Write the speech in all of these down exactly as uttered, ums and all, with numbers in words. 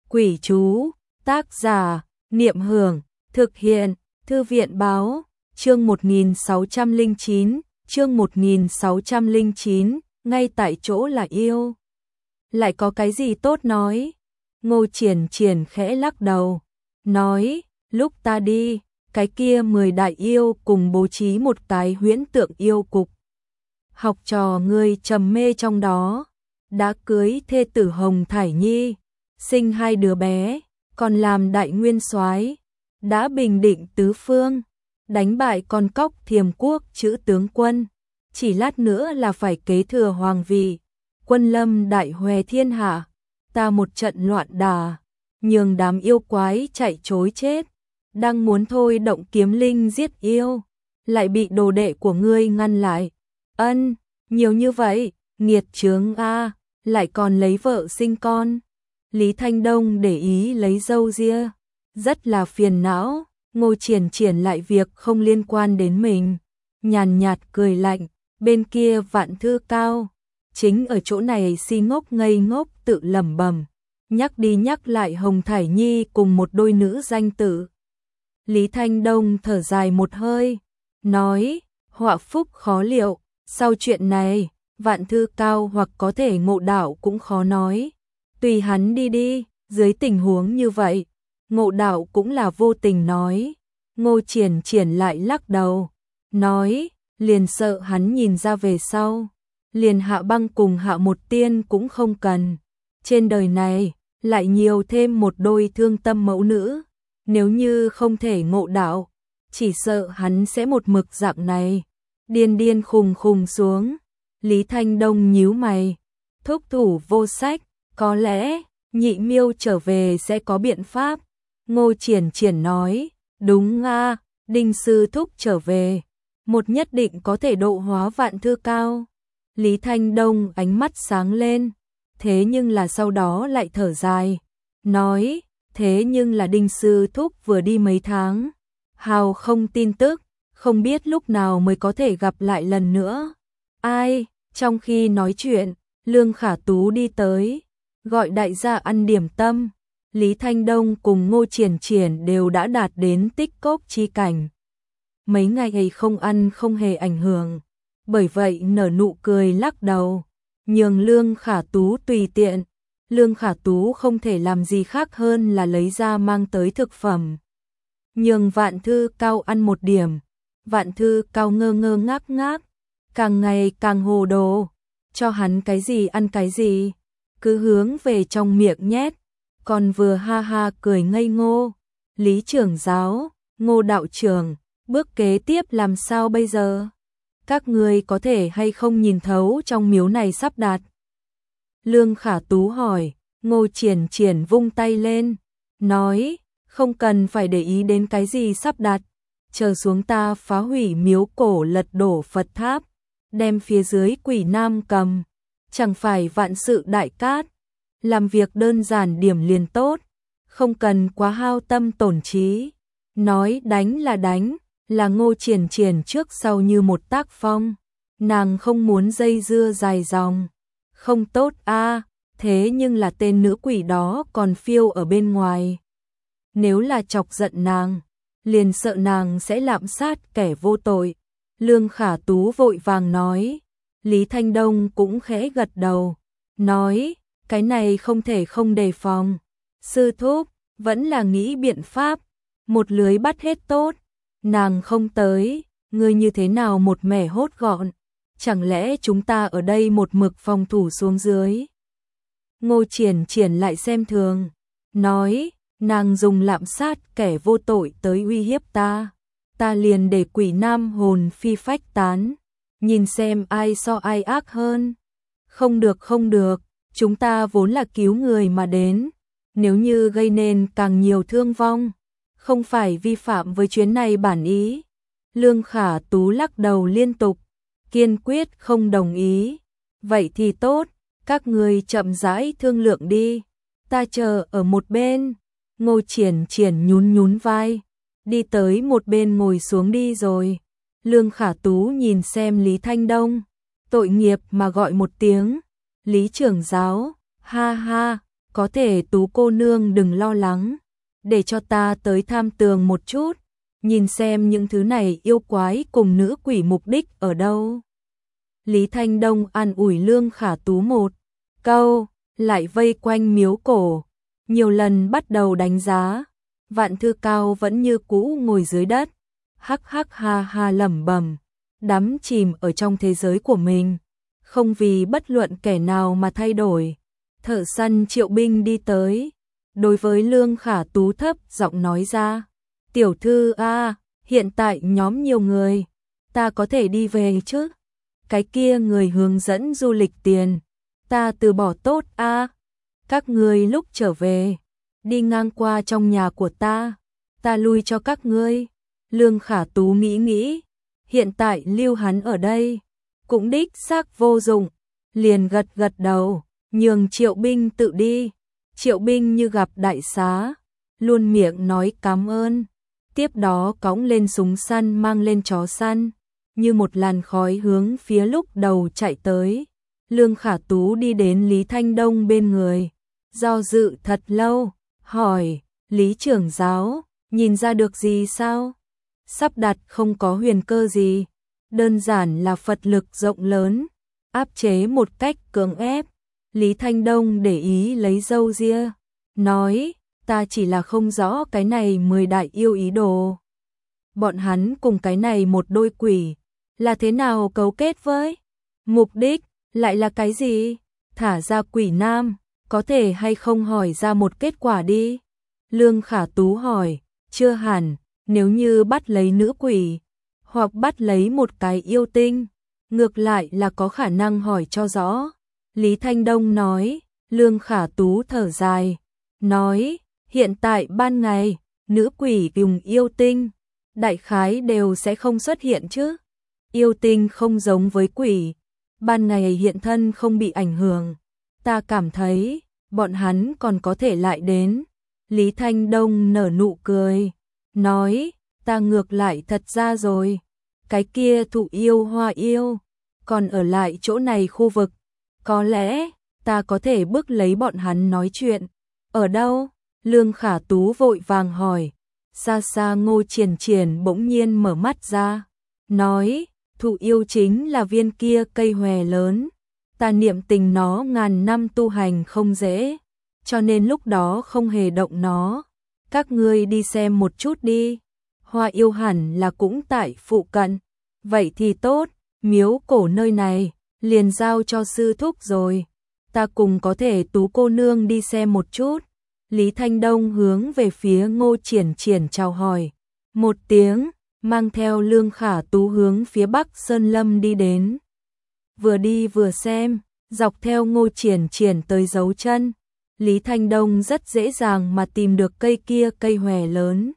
Quỷ chú, tác giả, Niệm Hưởng, thực hiện, Thư viện báo, chương một nghìn sáu trăm lẻ chín, chương một nghìn sáu trăm lẻ chín, ngay tại chỗ là yêu. Lại có cái gì tốt nói? Ngô Triển Triển khẽ lắc đầu, nói, lúc ta đi, cái kia mười đại yêu cùng bố trí một cái huyễn tượng yêu cục. Học trò ngươi trầm mê trong đó, đã cưới thê tử Hồng Thải Nhi, sinh hai đứa bé, còn làm đại nguyên soái, đã bình định tứ phương, đánh bại con cóc Thiềm Quốc chữ tướng quân, chỉ lát nữa là phải kế thừa hoàng vị, quân lâm đại huề thiên hạ, ta một trận loạn đà, nhường đám yêu quái chạy trối chết, đang muốn thôi động kiếm linh giết yêu, lại bị đồ đệ của ngươi ngăn lại. Ân, nhiều như vậy, nghiệt chướng a, lại còn lấy vợ sinh con. Lý Thanh Đông để ý lấy dâu ria, rất là phiền não. Ngô Triển Triển lại việc không liên quan đến mình, nhàn nhạt cười lạnh. Bên kia Vạn Thư Cao, chính ở chỗ này si ngốc ngây ngốc tự lẩm bẩm, nhắc đi nhắc lại Hồng Thải Nhi cùng một đôi nữ danh tử. Lý Thanh Đông thở dài một hơi, nói, họa phúc khó liệu, sau chuyện này, Vạn Thư Cao hoặc có thể ngộ đạo cũng khó nói. Tùy hắn đi đi, dưới tình huống như vậy, ngộ đạo cũng là vô tình nói. Ngô Triển Triển lại lắc đầu, nói, liền sợ hắn nhìn ra về sau, liền Hạ Băng cùng Hạ Một Tiên cũng không cần. Trên đời này, lại nhiều thêm một đôi thương tâm mẫu nữ, nếu như không thể ngộ đạo, chỉ sợ hắn sẽ một mực dạng này, điên điên khùng khùng xuống. Lý Thanh Đông nhíu mày, thúc thủ vô sách, có lẽ Nhị Miêu trở về sẽ có biện pháp. Ngô Triển Triển nói, đúng a, Đinh sư thúc trở về, một nhất định có thể độ hóa Vạn Thư Cao. Lý Thanh Đông ánh mắt sáng lên, thế nhưng là sau đó lại thở dài, nói, thế nhưng là Đinh sư thúc vừa đi mấy tháng, hào không tin tức, không biết lúc nào mới có thể gặp lại lần nữa. Ai? Trong khi nói chuyện, Lương Khả Tú đi tới, gọi đại gia ăn điểm tâm. Lý Thanh Đông cùng Ngô Triển Triển đều đã đạt đến tích cốc chi cảnh. Mấy ngày ấy không ăn không hề ảnh hưởng, bởi vậy nở nụ cười lắc đầu, nhường Lương Khả Tú tùy tiện. Lương Khả Tú không thể làm gì khác hơn là lấy ra mang tới thực phẩm, nhường Vạn Thư Cao ăn một điểm. Vạn Thư Cao ngơ ngơ ngác ngác, càng ngày càng hồ đồ, cho hắn cái gì ăn cái gì, cứ hướng về trong miệng nhét, còn vừa ha ha cười ngây ngô. Lý trưởng giáo, Ngô đạo trưởng, bước kế tiếp làm sao bây giờ? Các người có thể hay không nhìn thấu trong miếu này sắp đặt? Lương Khả Tú hỏi. Ngô Triển Triển vung tay lên, nói, không cần phải để ý đến cái gì sắp đặt, chờ xuống ta phá hủy miếu cổ, lật đổ Phật tháp, đem phía dưới Quỷ Nam cầm, chẳng phải vạn sự đại cát. Làm việc đơn giản điểm liền tốt, không cần quá hao tâm tổn trí. Nói đánh là đánh, là Ngô Triển Triển trước sau như một tác phong, nàng không muốn dây dưa dài dòng. Không tốt a, thế nhưng là tên nữ quỷ đó còn phiêu ở bên ngoài. Nếu là chọc giận nàng, liền sợ nàng sẽ lạm sát kẻ vô tội. Lương Khả Tú vội vàng nói. Lý Thanh Đông cũng khẽ gật đầu, nói, cái này không thể không đề phòng. Sư thúc, vẫn là nghĩ biện pháp, một lưới bắt hết tốt. Nàng không tới, ngươi như thế nào một mẻ hốt gọn, chẳng lẽ chúng ta ở đây một mực phòng thủ xuống dưới? Ngô Triển Triển lại xem thường, nói, nàng dùng lạm sát kẻ vô tội tới uy hiếp ta, ta liền để Quỷ Nam hồn phi phách tán, nhìn xem ai so ai ác hơn. Không được không được, chúng ta vốn là cứu người mà đến, nếu như gây nên càng nhiều thương vong, không phải vi phạm với chuyến này bản ý. Lương Khả Tú lắc đầu liên tục, kiên quyết không đồng ý. Vậy thì tốt, các người chậm rãi thương lượng đi, ta chờ ở một bên. Ngô Triển Triển nhún nhún vai, đi tới một bên ngồi xuống đi rồi. Lương Khả Tú nhìn xem Lý Thanh Đông, tội nghiệp mà gọi một tiếng, Lý trưởng giáo, ha ha, có thể Tú cô nương đừng lo lắng, để cho ta tới tham tường một chút, nhìn xem những thứ này yêu quái cùng nữ quỷ mục đích ở đâu. Lý Thanh Đông an ủi Lương Khả Tú một câu, lại vây quanh miếu cổ, nhiều lần bắt đầu đánh giá. Vạn Thư Cao vẫn như cũ ngồi dưới đất, hắc hắc ha ha lẩm bẩm, đắm chìm ở trong thế giới của mình, không vì bất luận kẻ nào mà thay đổi. Thợ săn Triệu Binh đi tới, đối với Lương Khả Tú thấp giọng nói ra, tiểu thư a, hiện tại nhóm nhiều người, ta có thể đi về chứ? Cái kia người hướng dẫn du lịch tiền, ta từ bỏ tốt a. Các ngươi lúc trở về, đi ngang qua trong nhà của ta, ta lui cho các ngươi. Lương Khả Tú nghĩ nghĩ, hiện tại lưu hắn ở đây, cũng đích xác vô dụng, liền gật gật đầu, nhường Triệu Binh tự đi. Triệu Binh như gặp đại xá, luôn miệng nói cảm ơn, tiếp đó cõng lên súng săn mang lên chó săn, như một làn khói hướng phía lúc đầu chạy tới. Lương Khả Tú đi đến Lý Thanh Đông bên người, do dự thật lâu, hỏi, Lý trưởng giáo, nhìn ra được gì sao? Sắp đặt không có huyền cơ gì, đơn giản là Phật lực rộng lớn, áp chế một cách cưỡng ép. Lý Thanh Đông để ý lấy râu ria, nói, ta chỉ là không rõ cái này mười đại yêu ý đồ. Bọn hắn cùng cái này một đôi quỷ, là thế nào cấu kết với? Mục đích, lại là cái gì? Thả ra quỷ nam, có thể hay không hỏi ra một kết quả đi? Lương Khả Tú hỏi, chưa hẳn, nếu như bắt lấy nữ quỷ, hoặc bắt lấy một cái yêu tinh, ngược lại là có khả năng hỏi cho rõ. Lý Thanh Đông nói, Lương Khả Tú thở dài, nói, hiện tại ban ngày, nữ quỷ cùng yêu tinh, đại khái đều sẽ không xuất hiện chứ. Yêu tinh không giống với quỷ, ban ngày hiện thân không bị ảnh hưởng. Ta cảm thấy, bọn hắn còn có thể lại đến. Lý Thanh Đông nở nụ cười, nói, ta ngược lại thật ra rồi, cái kia thụ yêu hoa yêu, còn ở lại chỗ này khu vực, có lẽ, ta có thể bức lấy bọn hắn nói chuyện. Ở đâu? Lương Khả Tú vội vàng hỏi. Xa xa Ngô Triển Triển bỗng nhiên mở mắt ra, nói, thụ yêu chính là viên kia cây hòe lớn, ta niệm tình nó ngàn năm tu hành không dễ, cho nên lúc đó không hề động nó. Các ngươi đi xem một chút đi, hoa yêu hẳn là cũng tại phụ cận. Vậy thì tốt, miếu cổ nơi này, liền giao cho sư thúc rồi, ta cùng có thể Tú cô nương đi xem một chút. Lý Thanh Đông hướng về phía Ngô Triển Triển chào hỏi một tiếng, mang theo Lương Khả Tú hướng phía Bắc Sơn Lâm đi đến. Vừa đi vừa xem, dọc theo Ngô Triển Triển tới dấu chân, Lý Thanh Đông rất dễ dàng mà tìm được cây kia cây hòe lớn.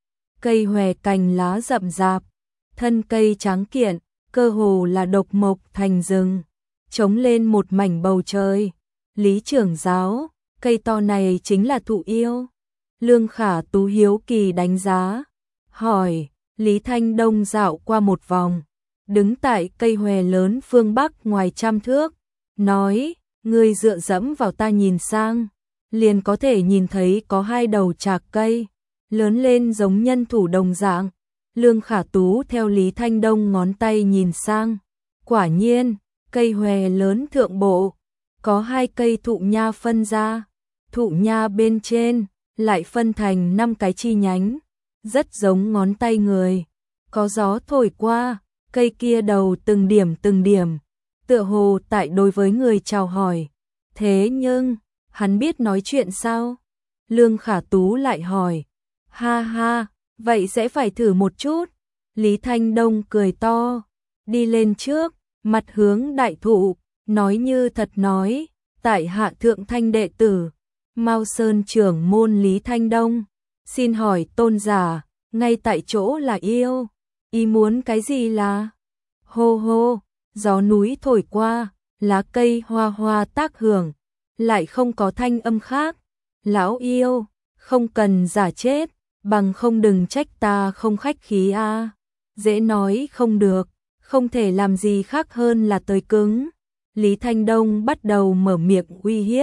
Cây hòe cành lá rậm rạp, thân cây tráng kiện, cơ hồ là độc mộc thành rừng, chống lên một mảnh bầu trời. Lý trưởng giáo, cây to này chính là thụ yêu. Lương Khả Tú hiếu kỳ đánh giá, hỏi. Lý Thanh Đông dạo qua một vòng, đứng tại cây hòe lớn phương Bắc ngoài trăm thước, nói, ngươi dựa dẫm vào ta nhìn sang, liền có thể nhìn thấy có hai đầu trạc cây, lớn lên giống nhân thủ đồng dạng. Lương Khả Tú theo Lý Thanh Đông ngón tay nhìn sang, quả nhiên, cây hòe lớn thượng bộ, có hai cây thụ nha phân ra, thụ nha bên trên, lại phân thành năm cái chi nhánh, rất giống ngón tay người. Có gió thổi qua, cây kia đầu từng điểm từng điểm, tựa hồ tại đối với người chào hỏi. Thế nhưng, hắn biết nói chuyện sao? Lương Khả Tú lại hỏi. Ha ha, vậy sẽ phải thử một chút. Lý Thanh Đông cười to, đi lên trước, mặt hướng đại thụ, nói như thật nói, tại hạ thượng thanh đệ tử, Mao Sơn trưởng môn Lý Thanh Đông, xin hỏi tôn giả, ngay tại chỗ là yêu, ý muốn cái gì là? Hô hô, gió núi thổi qua, lá cây hoa hoa tác hưởng, lại không có thanh âm khác. Lão yêu, không cần giả chết, bằng không đừng trách ta không khách khí a. À. Dễ nói không được, không thể làm gì khác hơn là tới cứng. Lý Thanh Đông bắt đầu mở miệng uy hiếp,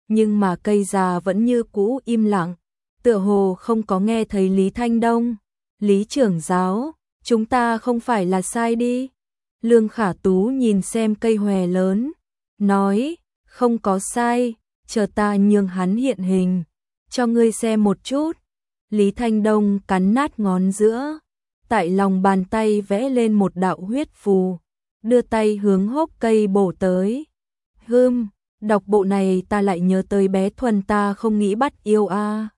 nhưng mà cây già vẫn như cũ im lặng, tựa hồ không có nghe thấy Lý Thanh Đông. Lý trưởng giáo, chúng ta không phải là sai đi. Lương Khả Tú nhìn xem cây hòe lớn, nói, không có sai, chờ ta nhường hắn hiện hình, cho ngươi xem một chút. Lý Thanh Đông cắn nát ngón giữa, tại lòng bàn tay vẽ lên một đạo huyết phù, đưa tay hướng hốc cây bổ tới. Hừm, đọc bộ này ta lại nhớ tới bé Thuần ta không nghĩ bắt yêu a.